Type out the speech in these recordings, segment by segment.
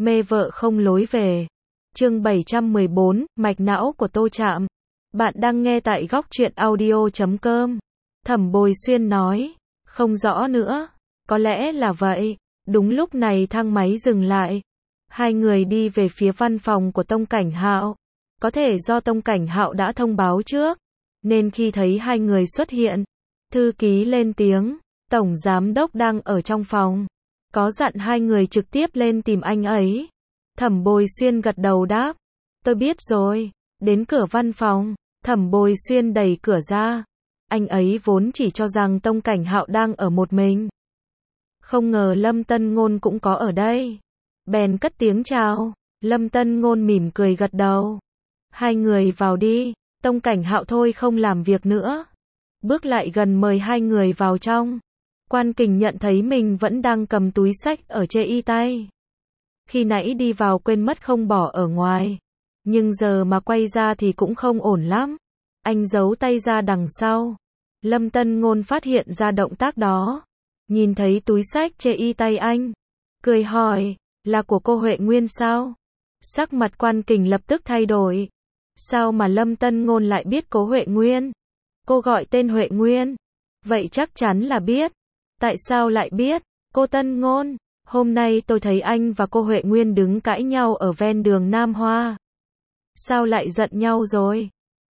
Mê vợ không lối về. Chương 714, mạch não của Tô Trạm. Bạn đang nghe tại góc truyện audio.com. Thẩm Bồi Xuyên nói, không rõ nữa, có lẽ là vậy. Đúng lúc này thang máy dừng lại. Hai người đi về phía văn phòng của Tông Cảnh Hạo. Có thể do Tông Cảnh Hạo đã thông báo trước, nên khi thấy hai người xuất hiện, thư ký lên tiếng, Tổng Giám Đốc đang ở trong phòng. Có dặn hai người trực tiếp lên tìm anh ấy. Thẩm Bồi Xuyên gật đầu đáp, tôi biết rồi. Đến cửa văn phòng, Thẩm Bồi Xuyên đẩy cửa ra. Anh ấy vốn chỉ cho rằng Tông Cảnh Hạo đang ở một mình. Không ngờ Lâm Tân Ngôn cũng có ở đây. Bèn cất tiếng chào. Lâm Tân Ngôn mỉm cười gật đầu. Hai người vào đi. Tông Cảnh Hạo thôi không làm việc nữa, bước lại gần mời hai người vào trong. Quan Kình nhận thấy mình vẫn đang cầm túi xách ở trên y tay. Khi nãy đi vào quên mất không bỏ ở ngoài, nhưng giờ mà quay ra thì cũng không ổn lắm. Anh giấu tay ra đằng sau. Lâm Tân Ngôn phát hiện ra động tác đó, nhìn thấy túi xách trên y tay anh, cười hỏi, là của cô Huệ Nguyên sao? Sắc mặt Quan Kình lập tức thay đổi. Sao mà Lâm Tân Ngôn lại biết cô Huệ Nguyên? Cô gọi tên Huệ Nguyên, vậy chắc chắn là biết. Tại sao lại biết? Cô Tân Ngôn, hôm nay tôi thấy anh và cô Huệ Nguyên đứng cãi nhau ở ven đường Nam Hoa. Sao lại giận nhau rồi?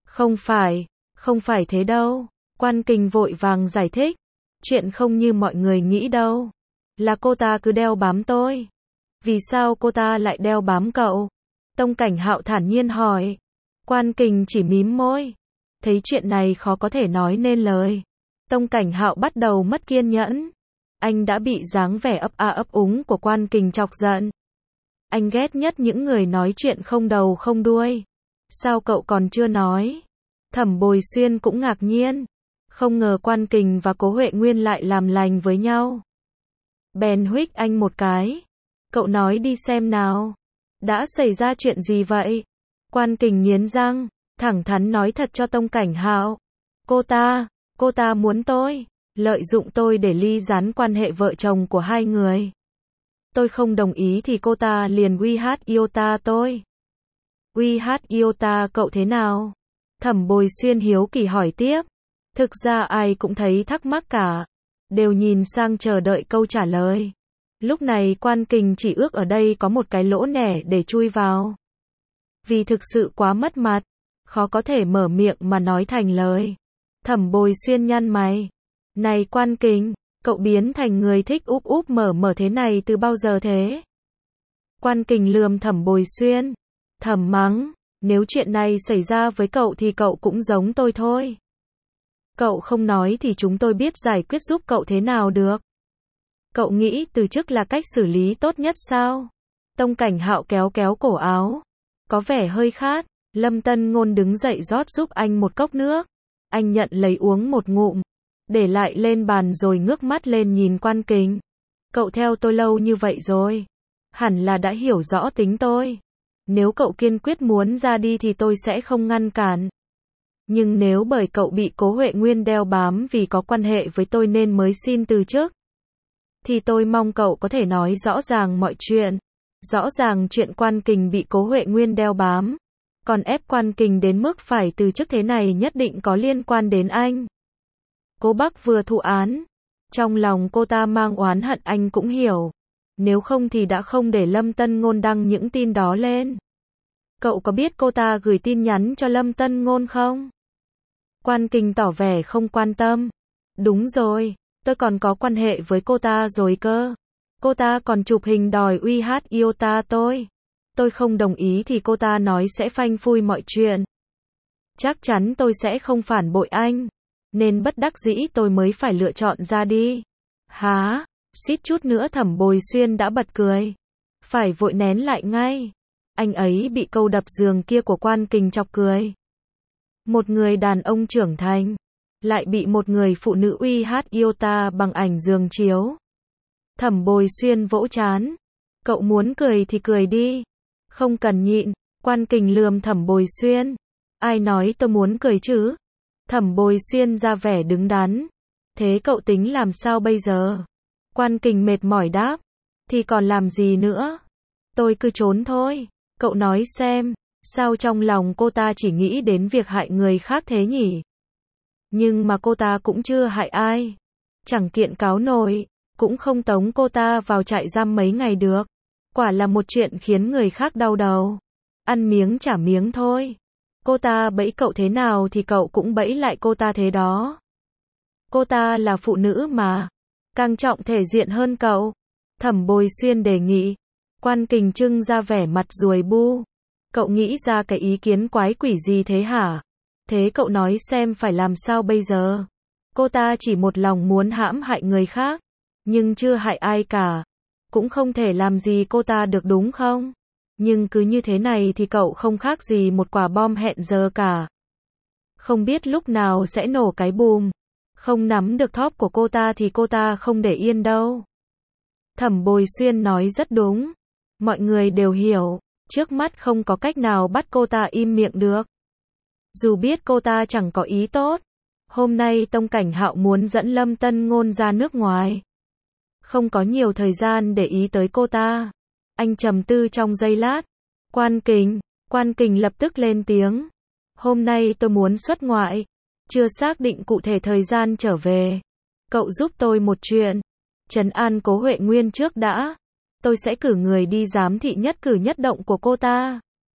Không phải thế đâu. Quan Kình vội vàng giải thích. Chuyện không như mọi người nghĩ đâu. Là cô ta cứ đeo bám tôi. Vì sao cô ta lại đeo bám cậu? Tông Cảnh Hạo thản nhiên hỏi. Quan Kình chỉ mím môi. Thấy chuyện này khó có thể nói nên lời. Tông Cảnh Hạo bắt đầu mất kiên nhẫn. Anh đã bị dáng vẻ ấp a ấp úng của Quan Kình chọc giận. Anh ghét nhất những người nói chuyện không đầu không đuôi. Sao cậu còn chưa nói? Thẩm Bồi Xuyên cũng ngạc nhiên. Không ngờ Quan Kình và Cố Huệ Nguyên lại làm lành với nhau. Bèn huých anh một cái. Cậu nói đi xem nào. Đã xảy ra chuyện gì vậy? Quan Kình nghiến răng, thẳng thắn nói thật cho Tông Cảnh Hạo. Cô ta muốn tôi, lợi dụng tôi để ly gián quan hệ vợ chồng của hai người. Tôi không đồng ý thì cô ta liền uy hát iota tôi. Uy hát iota cậu thế nào? Thẩm Bồi Xuyên hiếu kỳ hỏi tiếp. Thực ra ai cũng thấy thắc mắc cả, đều nhìn sang chờ đợi câu trả lời. Lúc này Quan Kình chỉ ước ở đây có một cái lỗ nẻ để chui vào. Vì thực sự quá mất mặt, khó có thể mở miệng mà nói thành lời. Thẩm Bồi Xuyên nhăn mày. Này Quan Kình, cậu biến thành người thích úp úp mở thế này từ bao giờ thế? Quan Kình lườm Thẩm Bồi Xuyên. Thẩm mắng, nếu chuyện này xảy ra với cậu thì cậu cũng giống tôi thôi. Cậu không nói thì chúng tôi biết giải quyết giúp cậu thế nào được. Cậu nghĩ từ chức là cách xử lý tốt nhất sao? Tông Cảnh Hạo kéo cổ áo. Có vẻ hơi khát. Lâm Tân Ngôn đứng dậy rót giúp anh một cốc nước. Anh nhận lấy uống một ngụm, để lại lên bàn rồi ngước mắt lên nhìn Quan Kình. Cậu theo tôi lâu như vậy rồi, hẳn là đã hiểu rõ tính tôi. Nếu cậu kiên quyết muốn ra đi thì tôi sẽ không ngăn cản. Nhưng nếu bởi cậu bị Cố Huệ Nguyên đeo bám vì có quan hệ với tôi nên mới xin từ chức, thì tôi mong cậu có thể nói rõ ràng mọi chuyện. Rõ ràng chuyện Quan Kình bị Cố Huệ Nguyên đeo bám, còn ép Quan Kình đến mức phải từ chức thế này nhất định có liên quan đến anh. Cố Bắc vừa thụ án, trong lòng cô ta mang oán hận anh cũng hiểu. Nếu không thì đã không để Lâm Tân Ngôn đăng những tin đó lên. Cậu có biết cô ta gửi tin nhắn cho Lâm Tân Ngôn không? Quan Kình tỏ vẻ không quan tâm. Đúng rồi, tôi còn có quan hệ với cô ta rồi cơ. Cô ta còn chụp hình đòi uy hát iota tôi. Tôi không đồng ý thì cô ta nói sẽ phanh phui mọi chuyện. Chắc chắn tôi sẽ không phản bội anh. Nên bất đắc dĩ tôi mới phải lựa chọn ra đi. Hả? Suýt chút nữa Thẩm Bồi Xuyên đã bật cười. Phải vội nén lại ngay. Anh ấy bị câu đập giường kia của Quan Kình chọc cười. Một người đàn ông trưởng thành, lại bị một người phụ nữ uy hát iota bằng ảnh giường chiếu. Thẩm Bồi Xuyên vỗ trán. Cậu muốn cười thì cười đi. Không cần nhịn. Quan Kình lườm Thẩm Bồi Xuyên. Ai nói tôi muốn cười chứ? Thẩm Bồi Xuyên ra vẻ đứng đắn. Thế cậu tính làm sao bây giờ? Quan Kình mệt mỏi đáp. Thì còn làm gì nữa? Tôi cứ trốn thôi. Cậu nói xem, sao trong lòng cô ta chỉ nghĩ đến việc hại người khác thế nhỉ? Nhưng mà cô ta cũng chưa hại ai. Chẳng kiện cáo nổi, cũng không tống cô ta vào trại giam mấy ngày được. Quả là một chuyện khiến người khác đau đầu. Ăn miếng trả miếng thôi. Cô ta bẫy cậu thế nào thì cậu cũng bẫy lại cô ta thế đó. Cô ta là phụ nữ mà, càng trọng thể diện hơn cậu. Thẩm Bồi Xuyên đề nghị. Quan Kình trưng ra vẻ mặt ruồi bu. Cậu nghĩ ra cái ý kiến quái quỷ gì thế hả? Thế cậu nói xem phải làm sao bây giờ? Cô ta chỉ một lòng muốn hãm hại người khác, nhưng chưa hại ai cả. Cũng không thể làm gì cô ta được đúng không? Nhưng cứ như thế này thì cậu không khác gì một quả bom hẹn giờ cả. Không biết lúc nào sẽ nổ cái bùm. Không nắm được thóp của cô ta thì cô ta không để yên đâu. Thẩm Bồi Xuyên nói rất đúng. Mọi người đều hiểu, trước mắt không có cách nào bắt cô ta im miệng được. Dù biết cô ta chẳng có ý tốt. Hôm nay Tông Cảnh Hạo muốn dẫn Lâm Tân Ngôn ra nước ngoài. Không có nhiều thời gian để ý tới cô ta. Anh trầm tư trong giây lát. Quan Kình lập tức lên tiếng. Hôm nay tôi muốn xuất ngoại. Chưa xác định cụ thể thời gian trở về. Cậu giúp tôi một chuyện. Trấn an Cố Huệ Nguyên trước đã. Tôi sẽ cử người đi giám thị nhất cử nhất động của cô ta.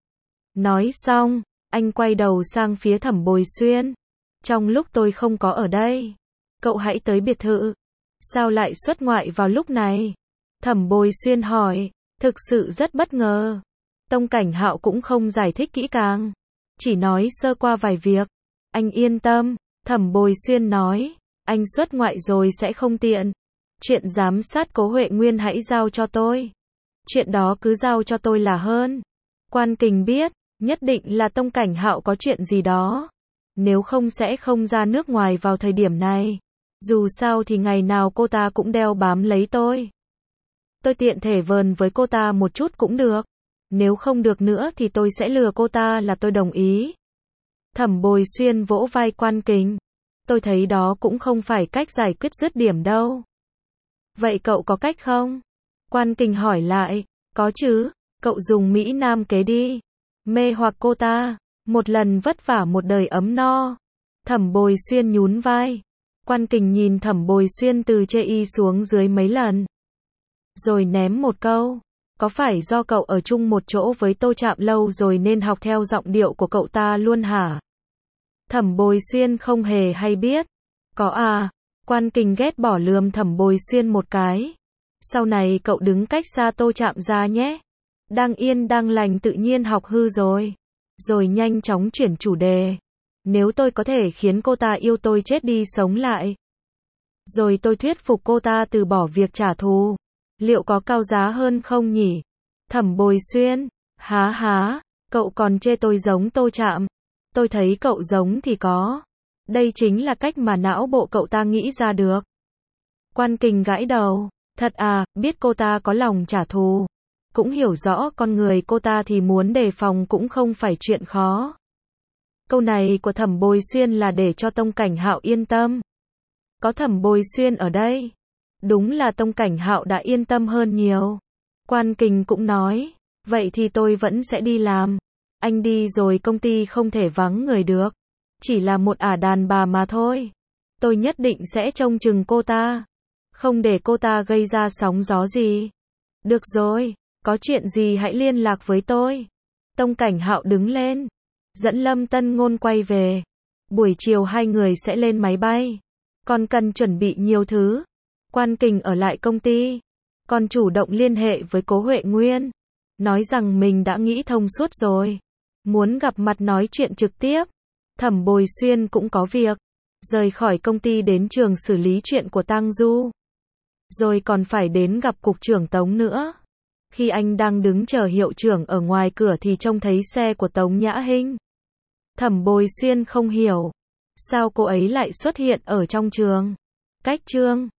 Nói xong, anh quay đầu sang phía Thẩm Bồi Xuyên. Trong lúc tôi không có ở đây, cậu hãy tới biệt thự. Sao lại xuất ngoại vào lúc này? Thẩm Bồi Xuyên hỏi, thực sự rất bất ngờ. Tông Cảnh Hạo cũng không giải thích kỹ càng, chỉ nói sơ qua vài việc. Anh yên tâm, Thẩm Bồi Xuyên nói, anh xuất ngoại rồi sẽ không tiện. Chuyện giám sát Cố Huệ Nguyên hãy giao cho tôi. Chuyện đó cứ giao cho tôi là hơn. Quan Kình biết, nhất định là Tông Cảnh Hạo có chuyện gì đó. Nếu không sẽ không ra nước ngoài vào thời điểm này. Dù sao thì ngày nào cô ta cũng đeo bám lấy tôi. Tôi tiện thể vờn với cô ta một chút cũng được. Nếu không được nữa thì tôi sẽ lừa cô ta là tôi đồng ý. Thẩm Bồi Xuyên vỗ vai Quan Kình. Tôi thấy đó cũng không phải cách giải quyết dứt điểm đâu. Vậy cậu có cách không? Quan Kình hỏi lại. Có chứ, cậu dùng Mỹ Nam kế đi. Mê hoặc cô ta. Một lần vất vả một đời ấm no. Thẩm Bồi Xuyên nhún vai. Quan Kình nhìn Thẩm Bồi Xuyên từ chê y xuống dưới mấy lần. Rồi ném một câu. Có phải do cậu ở chung một chỗ với Tô Trạm lâu rồi nên học theo giọng điệu của cậu ta luôn hả? Thẩm Bồi Xuyên không hề hay biết. Có à? Quan Kình ghét bỏ lườm Thẩm Bồi Xuyên một cái. Sau này cậu đứng cách xa Tô Trạm ra nhé. Đang yên đang lành tự nhiên học hư rồi. Rồi nhanh chóng chuyển chủ đề. Nếu tôi có thể khiến cô ta yêu tôi chết đi sống lại. Rồi tôi thuyết phục cô ta từ bỏ việc trả thù. Liệu có cao giá hơn không nhỉ? Thẩm Bồi Xuyên. Há, cậu còn chê tôi giống Tô Trạm. Tôi thấy cậu giống thì có. Đây chính là cách mà não bộ cậu ta nghĩ ra được. Quan Kình gãi đầu. Thật à, biết cô ta có lòng trả thù. Cũng hiểu rõ con người cô ta thì muốn đề phòng cũng không phải chuyện khó. Câu này của Thẩm Bồi Xuyên là để cho Tông Cảnh Hạo yên tâm. Có Thẩm Bồi Xuyên ở đây. Đúng là Tông Cảnh Hạo đã yên tâm hơn nhiều. Quan Kình cũng nói. Vậy thì tôi vẫn sẽ đi làm. Anh đi rồi công ty không thể vắng người được. Chỉ là một ả đàn bà mà thôi. Tôi nhất định sẽ trông chừng cô ta. Không để cô ta gây ra sóng gió gì. Được rồi, có chuyện gì hãy liên lạc với tôi. Tông Cảnh Hạo đứng lên. Dẫn Lâm Tân Ngôn quay về. Buổi chiều hai người sẽ lên máy bay. Còn cần chuẩn bị nhiều thứ. Quan Kình ở lại công ty. Còn chủ động liên hệ với Cố Huệ Nguyên. Nói rằng mình đã nghĩ thông suốt rồi. Muốn gặp mặt nói chuyện trực tiếp. Thẩm Bồi Xuyên cũng có việc. Rời khỏi công ty đến trường xử lý chuyện của Tang Du. Rồi còn phải đến gặp cục trưởng Tống nữa. Khi anh đang đứng chờ hiệu trưởng ở ngoài cửa thì trông thấy xe của Tống Nhã Hinh. Thẩm Bồi Xuyên không hiểu. Sao cô ấy lại xuất hiện ở trong trường? Cách chương